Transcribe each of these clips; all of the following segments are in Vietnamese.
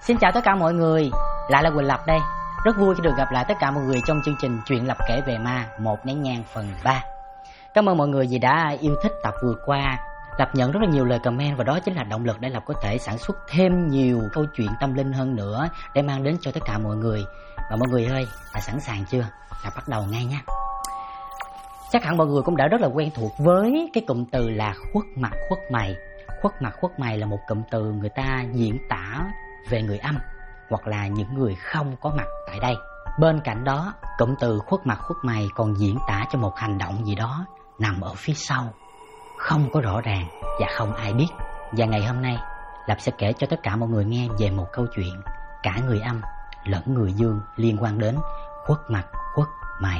Xin chào tất cả mọi người, lại là Quỳnh Lập đây. Rất vui khi được gặp lại tất cả mọi người trong chương trình Chuyện Lập kể về ma Một nén nhang phần 3. Cảm ơn mọi người vì đã yêu thích tập vừa qua. Lập nhận rất là nhiều lời comment và đó chính là động lực để Lập có thể sản xuất thêm nhiều câu chuyện tâm linh hơn nữa để mang đến cho tất cả mọi người. Và mọi người ơi, đã sẵn sàng chưa? Lập bắt đầu ngay nha. Chắc hẳn mọi người cũng đã rất là quen thuộc với cái cụm từ là khuất mặt khuất mày. Khuất mặt khuất mày là một cụm từ người ta diễn tả về người âm hoặc là những người không có mặt tại đây. Bên cạnh đó, cụm từ khuất mặt khuất mày còn diễn tả cho một hành động gì đó nằm ở phía sau, không có rõ ràng và không ai biết. Và ngày hôm nay, Lập sẽ kể cho tất cả mọi người nghe về một câu chuyện cả người âm lẫn người dương liên quan đến khuất mặt khuất mày.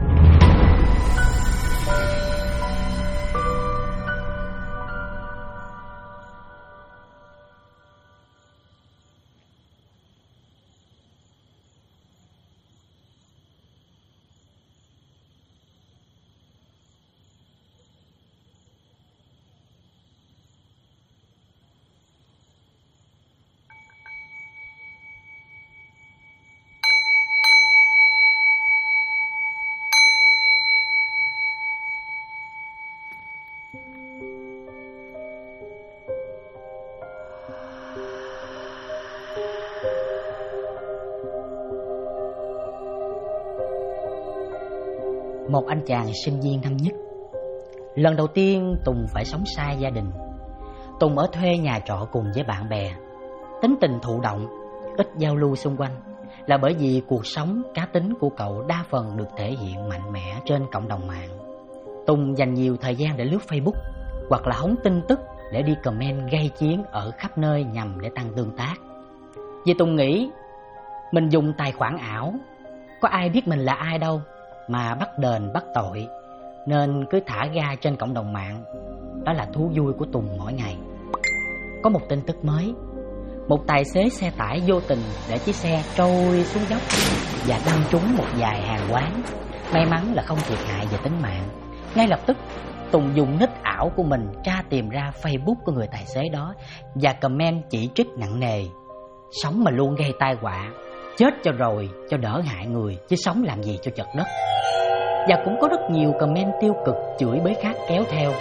Một anh chàng sinh viên năm nhất. Lần đầu tiên Tùng phải sống xa gia đình. Tùng ở thuê nhà trọ cùng với bạn bè. Tính tình thụ động, ít giao lưu xung quanh là bởi vì cuộc sống cá tính của cậu đa phần được thể hiện mạnh mẽ trên cộng đồng mạng. Tùng dành nhiều thời gian để lướt Facebook hoặc là hóng tin tức để đi comment gây chiến ở khắp nơi nhằm để tăng tương tác. Vì Tùng nghĩ mình dùng tài khoản ảo, có ai biết mình là ai đâu mà bắt đền bắt tội, nên cứ thả ga trên cộng đồng mạng. Đó là thú vui của Tùng mỗi ngày. Có một tin tức mới: một tài xế xe tải vô tình để chiếc xe trôi xuống dốc và đâm trúng một vài hàng quán. May mắn là không thiệt hại về tính mạng. Ngay lập tức Tùng dùng nick ảo của mình tra tìm ra Facebook của người tài xế đó và comment chỉ trích nặng nề: sống mà luôn gây tai họa, chết cho rồi cho đỡ hại người, chứ sống làm gì cho chật đất. Và cũng có rất nhiều comment tiêu cực chửi bới khác kéo theo.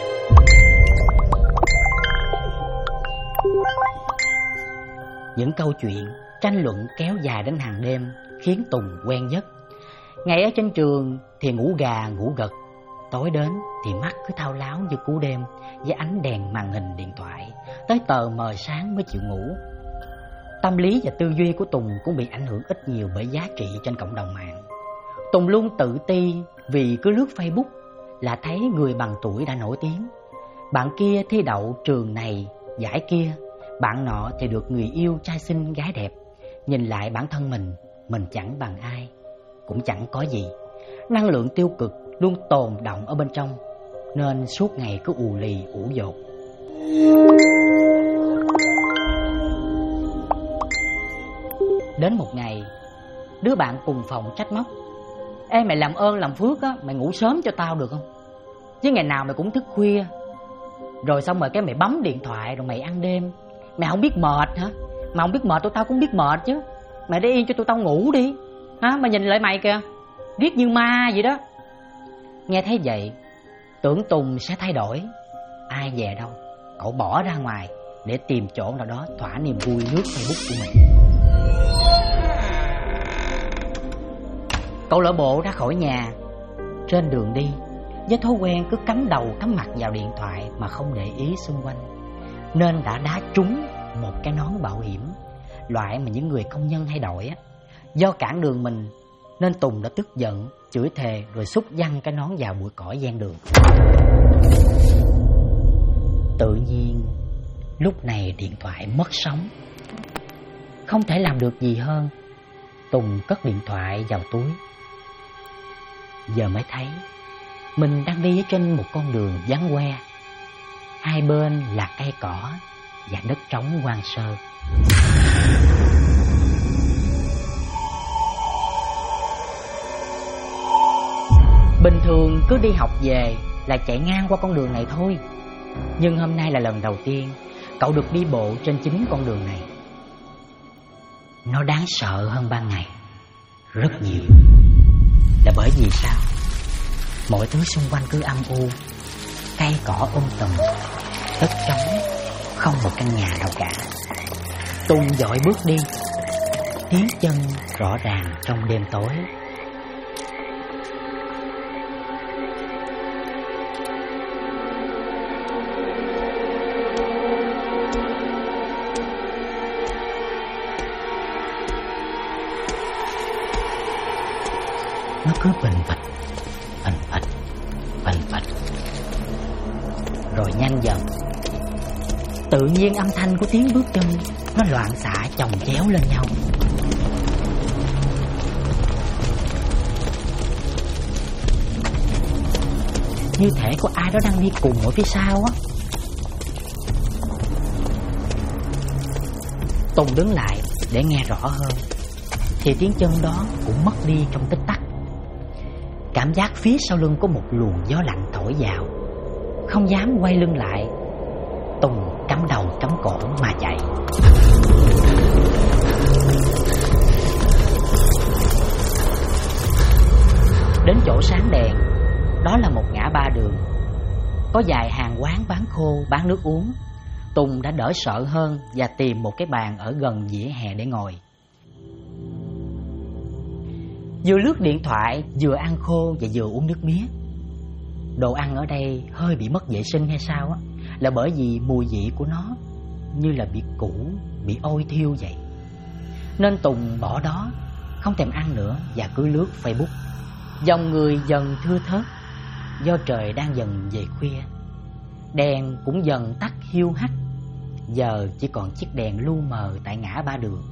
Những câu chuyện tranh luận kéo dài đến hàng đêm khiến Tùng quen giấc. Ngày ở trên trường thì ngủ gà ngủ gật, tối đến thì mắt cứ thao láo như cú đêm với ánh đèn màn hình điện thoại, tới tờ mờ sáng mới chịu ngủ. Tâm lý và tư duy của Tùng cũng bị ảnh hưởng ít nhiều bởi giá trị trên cộng đồng mạng. Tùng luôn tự ti vì cứ lướt Facebook là thấy người bằng tuổi đã nổi tiếng. Bạn kia thi đậu trường này, giải kia. Bạn nọ thì được người yêu trai xinh gái đẹp. Nhìn lại bản thân mình chẳng bằng ai, cũng chẳng có gì. Năng lượng tiêu cực luôn tồn động ở bên trong, nên suốt ngày cứ ù lì ủ dột. Đến một ngày, đứa bạn cùng phòng trách móc: ê mày làm ơn làm phước á, mày ngủ sớm cho tao được không? Chứ ngày nào mày cũng thức khuya, rồi xong rồi cái mày bấm điện thoại rồi mày ăn đêm. Mày không biết mệt hả? Mà không biết mệt tụi tao cũng biết mệt chứ. Mày để yên cho tụi tao ngủ đi hả? Mày nhìn lại mày kìa, riết như ma vậy đó. Nghe thấy vậy, tưởng Tùng sẽ thay đổi. Ai dè đâu, cậu bỏ ra ngoài để tìm chỗ nào đó thỏa niềm vui lướt Facebook của mình. Cậu lỡ bộ ra khỏi nhà. Trên đường đi, với thói quen cứ cắm đầu cắm mặt vào điện thoại mà không để ý xung quanh, nên đã đá trúng một cái nón bảo hiểm, loại mà những người công nhân hay đội á. Do cản đường mình nên Tùng đã tức giận, chửi thề rồi xúc văng cái nón vào bụi cỏ ven đường. Tự nhiên lúc này điện thoại mất sóng. Không thể làm được gì hơn, Tùng cất điện thoại vào túi. Giờ mới thấy mình đang đi ở trên một con đường vắng hoe. Hai bên là cây cỏ và đất trống hoang sơ. Bình thường cứ đi học về là chạy ngang qua con đường này thôi. Nhưng hôm nay là lần đầu tiên cậu được đi bộ trên chính con đường này. nó đáng sợ hơn ban ngày rất nhiều. Là bởi vì sao? Mọi thứ xung quanh cứ âm u, cây cỏ tùm, đất trống, không một căn nhà nào cả. Tùng vội bước đi, tiếng chân rõ ràng trong đêm tối. Nó cứ bình phịch, rồi nhanh dần. Tự nhiên âm thanh của tiếng bước chân nó loạn xạ chồng chéo lên nhau. Như thể có ai đó đang đi cùng ở phía sau á. Tùng đứng lại để nghe rõ hơn, thì tiếng chân đó cũng mất đi trong tích tắc. Cảm giác phía sau lưng có một luồng gió lạnh thổi vào. Không dám quay lưng lại, Tùng cắm đầu cắm cổ mà chạy. Đến chỗ sáng đèn, đó là một ngã ba đường, có vài hàng quán bán khô, bán nước uống. Tùng đã đỡ sợ hơn và tìm một cái bàn ở gần vỉa hè để ngồi. Vừa lướt điện thoại, vừa ăn khô và vừa uống nước mía. Đồ ăn ở đây hơi bị mất vệ sinh hay sao á, là bởi vì mùi vị của nó như là bị cũ, bị ôi thiêu vậy. Nên Tùng bỏ đó, không thèm ăn nữa và cứ lướt Facebook. Dòng người dần thưa thớt, do trời đang dần về khuya. Đèn cũng dần tắt hiu hắt, giờ chỉ còn chiếc đèn lu mờ tại ngã ba đường.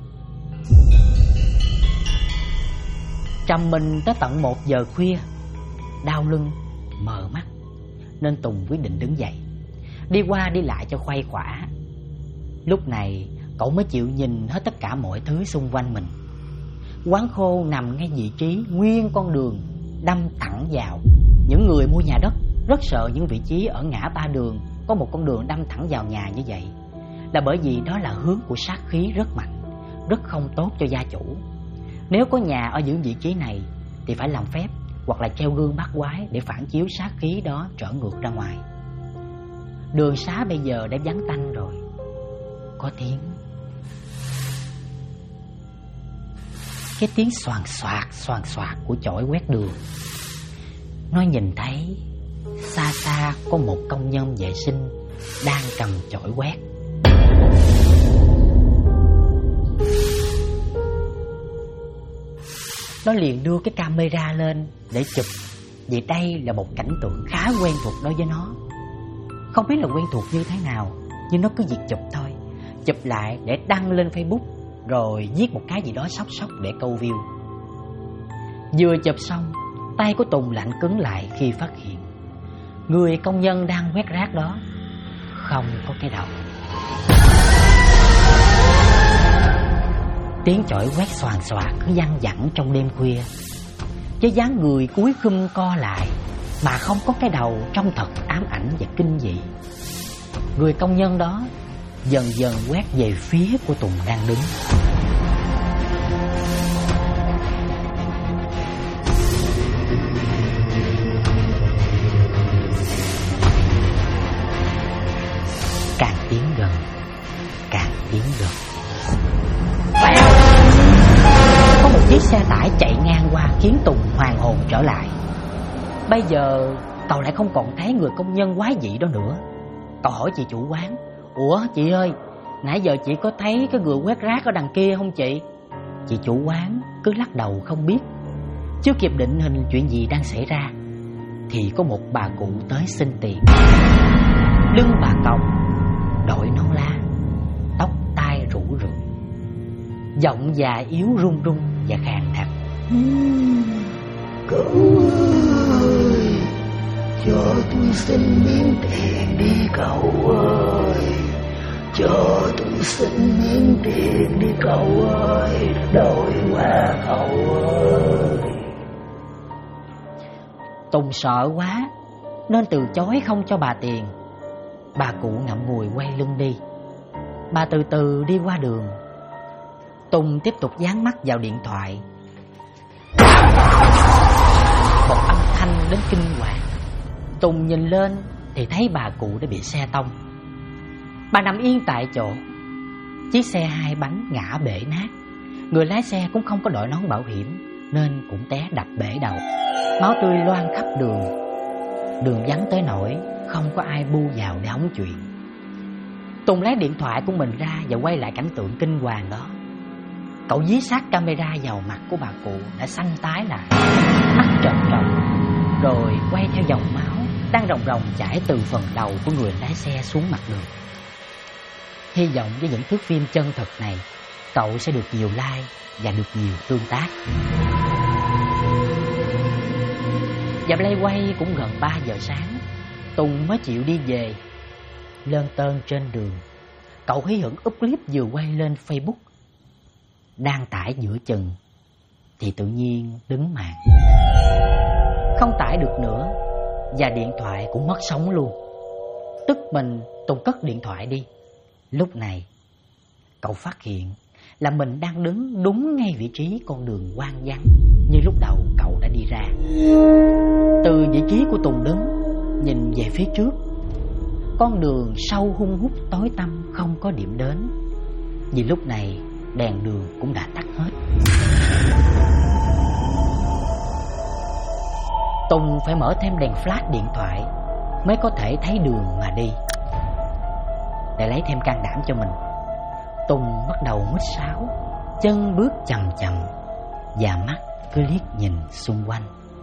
Trầm mình tới tận 1 giờ khuya, đau lưng, mờ mắt, nên Tùng quyết định đứng dậy, đi qua đi lại cho khuây khỏa. Lúc này cậu mới chịu nhìn hết tất cả mọi thứ xung quanh mình. Quán khô nằm ngay vị trí nguyên con đường đâm thẳng vào. Những người mua nhà đất rất sợ những vị trí ở ngã ba đường có một con đường đâm thẳng vào nhà như vậy, là bởi vì đó là hướng của sát khí rất mạnh, rất không tốt cho gia chủ. Nếu có nhà ở những vị trí này thì phải làm phép hoặc là treo gương bắt quái để phản chiếu sát khí đó trở ngược ra ngoài. Đường xá bây giờ đã vắng tanh rồi. Có tiếng, cái tiếng xoàn xoạc của chổi quét đường. Nó nhìn thấy xa xa có một công nhân vệ sinh đang cầm chổi quét. Nó liền đưa cái camera lên để chụp, vì đây là một cảnh tượng khá quen thuộc đối với nó. Không biết là quen thuộc như thế nào, nhưng nó cứ việc chụp thôi. Chụp lại để đăng lên Facebook, rồi viết một cái gì đó sốc để câu view. Vừa chụp xong, tay của Tùng lạnh cứng lại khi phát hiện người công nhân đang quét rác đó không có cái đầu. Tiếng chổi quét xoàn xoạc cứ văng vẳng trong đêm khuya. Cái dáng người cúi khum co lại mà không có cái đầu trông thật ám ảnh và kinh dị. Người công nhân đó dần dần quét về phía của Tùng đang đứng. Càng tiến gần, càng tiến gần. Có một chiếc xe tải chạy ngang qua khiến Tùng hoàn hồn trở lại. Bây giờ cậu lại không còn thấy người công nhân quái dị đó nữa. Cậu hỏi chị chủ quán: "Ủa chị ơi, nãy giờ chị có thấy cái người quét rác ở đằng kia không chị?" Chị chủ quán cứ lắc đầu không biết. Chưa kịp định hình chuyện gì đang xảy ra thì có một bà cụ tới xin tiền. Lưng bà còng, đội nón lá, tóc tai rủ rượi, giọng già yếu run run và khàn đặc: "Cậu ơi, cho tôi xin miếng tiền đi cậu ơi, cho tôi xin miếng tiền đi cậu ơi, đổi qua cậu ơi." Tùng sợ quá nên từ chối không cho bà tiền. Bà cụ ngậm ngùi quay lưng đi. Bà từ từ đi qua đường. Tùng tiếp tục dán mắt vào điện thoại. Một âm thanh đến kinh hoàng. Tùng nhìn lên thì thấy bà cụ đã bị xe tông. Bà nằm yên tại chỗ. Chiếc xe hai bánh ngã bể nát. Người lái xe cũng không có đội nón bảo hiểm nên cũng té đập bể đầu. Máu tươi loang khắp đường. Đường vắng tới nỗi không có ai bu vào để hóng chuyện. Tùng lấy điện thoại của mình ra và quay lại cảnh tượng kinh hoàng đó. Cậu dí sát camera vào mặt của bà cụ đã xanh tái lại, mắt trợn tròn, rồi quay theo dòng máu đang ròng ròng chảy từ phần đầu của người lái xe xuống mặt đường. Hy vọng với những thước phim chân thực này, cậu sẽ được nhiều like và được nhiều tương tác. Và play quay cũng gần 3 giờ sáng, Tùng mới chịu đi về. Lơn tơn trên đường, cậu hí hửng úp clip vừa quay lên Facebook. Đang tải giữa chừng thì tự nhiên đứng màn, không tải được nữa, và điện thoại cũng mất sóng luôn. Tức mình, Tùng cất điện thoại đi. Lúc này cậu phát hiện là mình đang đứng đúng ngay vị trí con đường hoang vắng như lúc đầu cậu đã đi ra. Từ vị trí của Tùng đứng, nhìn về phía trước, con đường sâu hun hút tối tăm không có điểm đến. Vì lúc này đèn đường cũng đã tắt hết. Tùng phải mở thêm đèn flash điện thoại mới có thể thấy đường mà đi. Để lấy thêm can đảm cho mình, Tùng bắt đầu huýt sáo, chân bước chậm chậm và mắt cứ liếc nhìn xung quanh.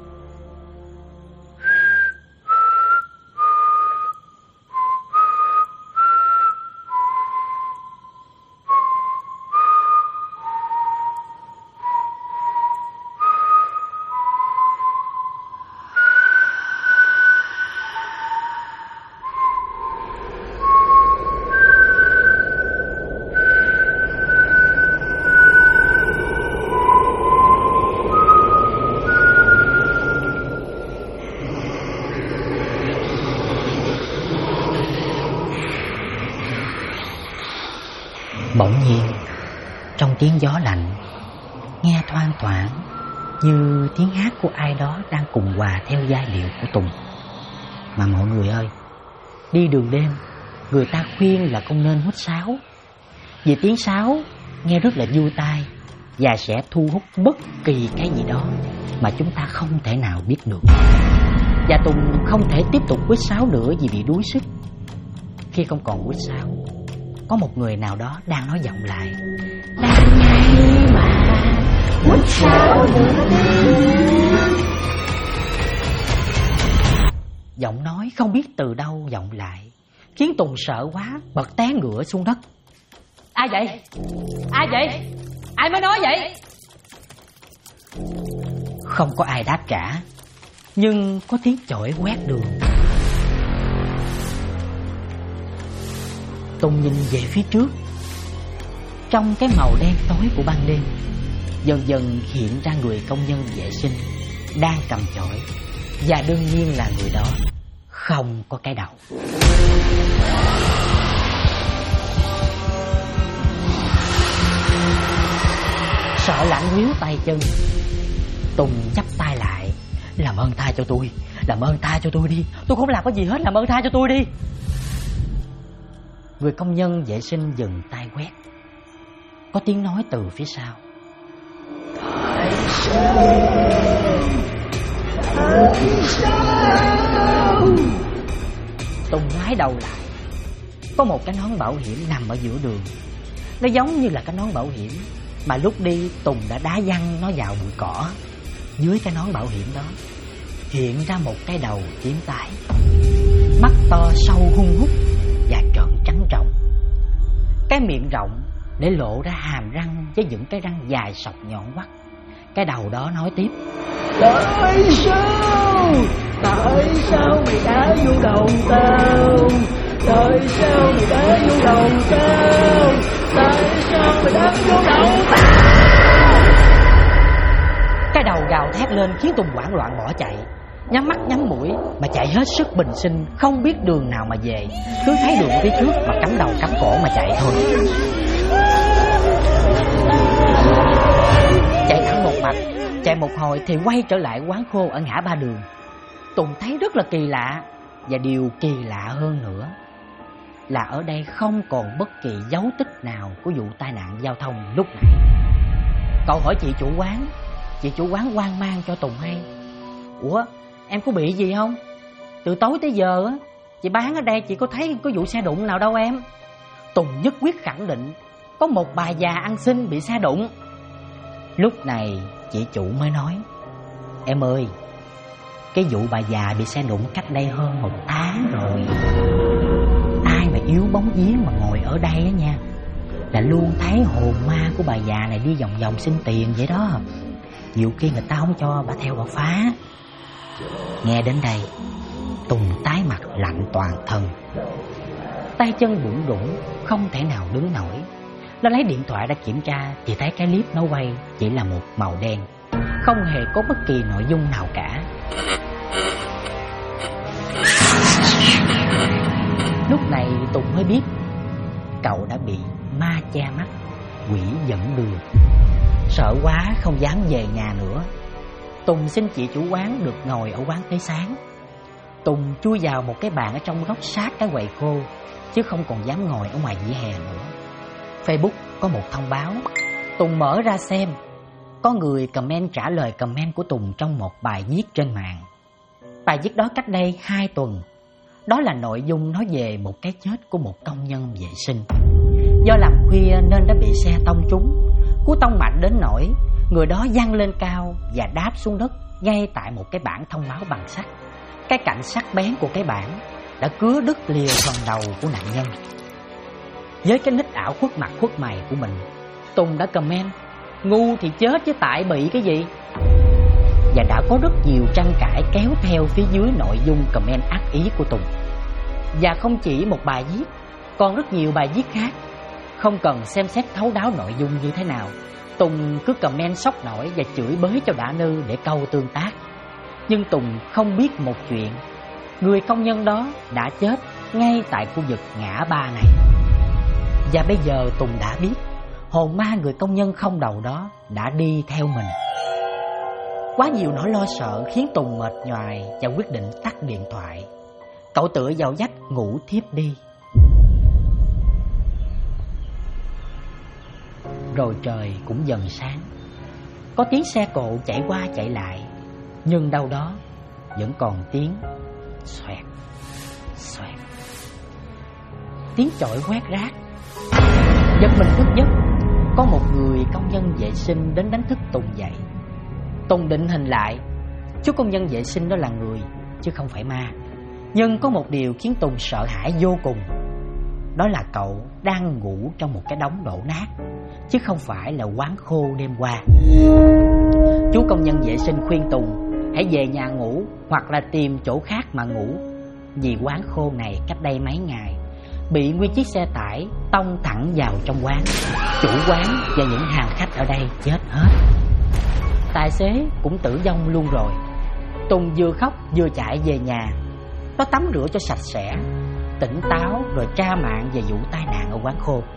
Bỗng nhiên, trong tiếng gió lạnh, nghe thoang thoảng như tiếng hát của ai đó đang cùng hòa theo giai điệu của Tùng. Mà mọi người ơi, đi đường đêm, người ta khuyên là không nên huýt sáo, vì tiếng sáo nghe rất là vui tai và sẽ thu hút bất kỳ cái gì đó mà chúng ta không thể nào biết được. Và Tùng không thể tiếp tục huýt sáo nữa vì bị đuối sức. Khi không còn huýt sáo, có một người nào đó đang nói vọng lại: "Đang ngay mà, huýt sáo nữa đi." Giọng nói không biết từ đâu vọng lại, khiến Tùng sợ quá, bật té ngửa xuống đất. "Ai vậy? Ai vậy? Ai mới nói vậy?" Không có ai đáp trả, nhưng có tiếng chổi quét đường. Tùng nhìn về phía trước. Trong cái màu đen tối của ban đêm, dần dần hiện ra người công nhân vệ sinh đang cầm chổi, và đương nhiên là người đó không có cái đầu. Sợ lạnh quýu tay chân, Tùng chắp tay lại: "Làm ơn tha cho tôi, làm ơn tha cho tôi đi, tôi không làm cái gì hết, làm ơn tha cho tôi đi." Người công nhân vệ sinh dừng tay quét. Có tiếng nói từ phía sau: "Tại sao? Tại sao?" Tùng ngoái đầu lại. Có một cái nón bảo hiểm nằm ở giữa đường. Nó giống như là cái nón bảo hiểm mà lúc đi Tùng đã đá văng nó vào bụi cỏ. Dưới cái nón bảo hiểm đó hiện ra một cái đầu tím tái, mắt to sâu hun hút và trợn trắng tròng. Cái miệng rộng để lộ ra hàm răng với những cái răng dài sọc nhọn quắt. Cái đầu đó nói tiếp: "Tại sao? Tại sao mày đá vô đầu tao? Tại sao mày đá vô đầu tao? Tại sao mày đá vô đầu tao?" Cái đầu gào thét lên khiến Tùng hoảng loạn bỏ chạy, nhắm mắt nhắm mũi mà chạy hết sức bình sinh, không biết đường nào mà về, cứ thấy đường phía trước mà cắm đầu cắm cổ mà chạy thôi. chạy một hồi thì quay trở lại quán khô ở ngã ba đường. Tùng thấy rất là kỳ lạ, và điều kỳ lạ hơn nữa là ở đây không còn bất kỳ dấu tích nào của vụ tai nạn giao thông lúc nãy. Cậu hỏi chị chủ quán hoang mang cho Tùng hay: ủa, em có bị gì không? Từ tối tới giờ chị bán ở đây, chị có thấy có vụ xe đụng nào đâu em. Tùng nhất quyết khẳng định có một bà già ăn xin bị xe đụng. Lúc này chị chủ mới nói: em ơi, cái vụ bà già bị xe đụng cách đây hơn 1 tháng rồi. Ai mà yếu bóng vía mà ngồi ở đây á nha, là luôn thấy hồn ma của bà già này đi vòng vòng xin tiền vậy đó. Nhiều khi người ta không cho bà theo bà phá. Nghe đến đây, Tùng tái mặt lạnh toàn thân, tay chân bủn rủn, không thể nào đứng nổi. Nó lấy điện thoại ra kiểm tra thì thấy cái clip nó quay chỉ là một màu đen, không hề có bất kỳ nội dung nào cả. Lúc này Tùng mới biết cậu đã bị ma che mắt, quỷ dẫn đường. Sợ quá không dám về nhà nữa, Tùng xin chị chủ quán được ngồi ở quán tới sáng. Tùng chui vào một cái bàn ở trong góc sát cái quầy khô, chứ không còn dám ngồi ở ngoài vỉa hè nữa. Facebook có một thông báo, Tùng mở ra xem. Có người comment trả lời comment của Tùng trong một bài viết trên mạng. Bài viết đó cách đây 2 tuần. Đó là nội dung nói về một cái chết của một công nhân vệ sinh. Do làm khuya nên đã bị xe tông trúng. Cú tông mạnh đến nỗi người đó văng lên cao và đáp xuống đất ngay tại một cái bảng thông báo bằng sắt. Cái cạnh sắc bén của cái bảng đã cứa đứt lìa phần đầu của nạn nhân. Với cái nick ảo khuất mặt khuất mày của mình, Tùng đã comment: ngu thì chết chứ tại bị cái gì. Và đã có rất nhiều tranh cãi kéo theo phía dưới nội dung comment ác ý của Tùng. Và không chỉ một bài viết, còn rất nhiều bài viết khác. Không cần xem xét thấu đáo nội dung như thế nào, Tùng cứ comment sốc nổi và chửi bới cho đã nư để câu tương tác. Nhưng Tùng không biết một chuyện, người công nhân đó đã chết ngay tại khu vực ngã ba này. Và bây giờ Tùng đã biết hồn ma người công nhân không đầu đó đã đi theo mình. Quá nhiều nỗi lo sợ khiến Tùng mệt nhoài và quyết định tắt điện thoại. Cậu tựa vào vách ngủ thiếp đi. Rồi trời cũng dần sáng. Có tiếng xe cộ chạy qua chạy lại, nhưng đâu đó vẫn còn tiếng xoẹt xoẹt, tiếng chổi quét rác. Giật mình thức giấc, có một người công nhân vệ sinh đến đánh thức Tùng dậy. Tùng định hình lại, chú công nhân vệ sinh đó là người chứ không phải ma. Nhưng có một điều khiến Tùng sợ hãi vô cùng, đó là cậu đang ngủ trong một cái đống đổ nát, chứ không phải là quán khô đêm qua. Chú công nhân vệ sinh khuyên Tùng hãy về nhà ngủ hoặc là tìm chỗ khác mà ngủ, vì quán khô này cách đây mấy ngày bị nguyên chiếc xe tải tông thẳng vào trong quán. Chủ quán và những hàng khách ở đây chết hết. Tài xế cũng tử vong luôn rồi. Tùng vừa khóc vừa chạy về nhà. Nó tắm rửa cho sạch sẽ, tỉnh táo rồi tra mạng về vụ tai nạn ở quán khô.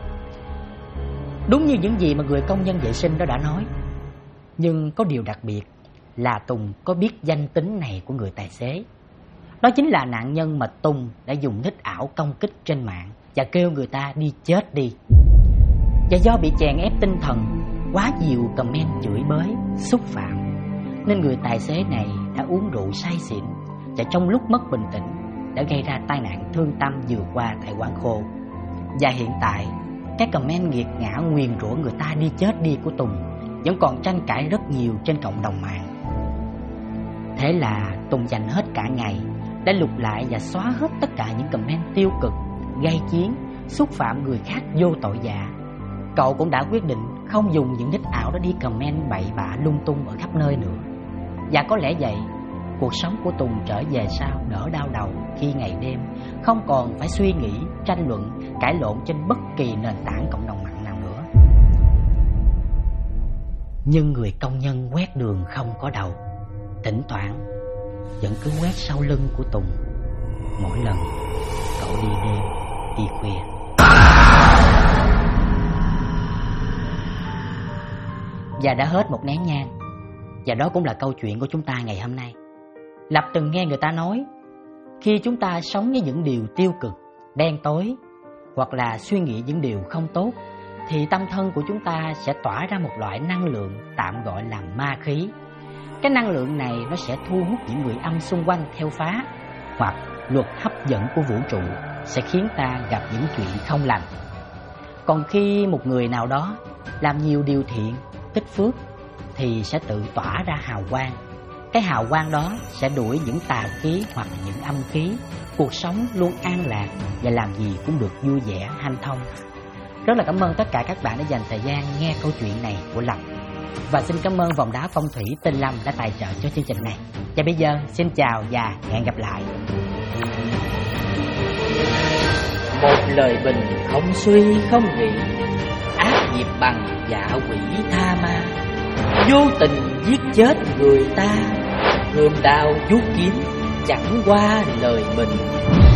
Đúng như những gì mà người công nhân vệ sinh đó đã nói. Nhưng có điều đặc biệt là Tùng có biết danh tính này của người tài xế. Đó chính là nạn nhân mà Tùng đã dùng nick ảo công kích trên mạng và kêu người ta đi chết đi. Và do bị chèn ép tinh thần, quá nhiều comment chửi bới, xúc phạm, nên người tài xế này đã uống rượu say xỉn và trong lúc mất bình tĩnh đã gây ra tai nạn thương tâm vừa qua tại quán khô. Và hiện tại, các comment nghiệt ngã nguyền rủa người ta đi chết đi của Tùng vẫn còn tranh cãi rất nhiều trên cộng đồng mạng. Thế là Tùng dành hết cả ngày để lục lại và xóa hết tất cả những comment tiêu cực, gây chiến, xúc phạm người khác vô tội vạ. Cậu cũng đã quyết định không dùng những nick ảo đó đi comment bậy bạ lung tung ở khắp nơi nữa. Và có lẽ vậy, cuộc sống của Tùng trở về sau đỡ đau đầu khi ngày đêm không còn phải suy nghĩ, tranh luận, cãi lộn trên bất kỳ nền tảng cộng đồng mạng nào nữa. Nhưng người công nhân quét đường không có đầu, thỉnh thoảng vẫn cứ quét sau lưng của Tùng mỗi lần cậu đi đêm, đi khuya. Và đã hết một nén nhang. Và đó cũng là câu chuyện của chúng ta ngày hôm nay. Lập từng nghe người ta nói, khi chúng ta sống với những điều tiêu cực, đen tối, hoặc là suy nghĩ những điều không tốt, thì tâm thân của chúng ta sẽ tỏa ra một loại năng lượng tạm gọi là ma khí. Cái năng lượng này nó sẽ thu hút những người âm xung quanh theo phá, hoặc luật hấp dẫn của vũ trụ sẽ khiến ta gặp những chuyện không lành. Còn khi một người nào đó làm nhiều điều thiện, tích phước, thì sẽ tự tỏa ra hào quang. Cái hào quang đó sẽ đuổi những tà khí hoặc những âm khí, cuộc sống luôn an lạc và làm gì cũng được vui vẻ, hanh thông. Rất là cảm ơn tất cả các bạn đã dành thời gian nghe câu chuyện này của Lập. Và xin cảm ơn Vòng Đá Phong Thủy Tên Lâm đã tài trợ cho chương trình này. Và bây giờ xin chào và hẹn gặp lại. Một lời bình không suy không nghĩ, ác nghiệp bằng dạ quỷ tha ma. Vô tình giết chết người ta, gươm đao vuốt kiếm chẳng qua lời bình.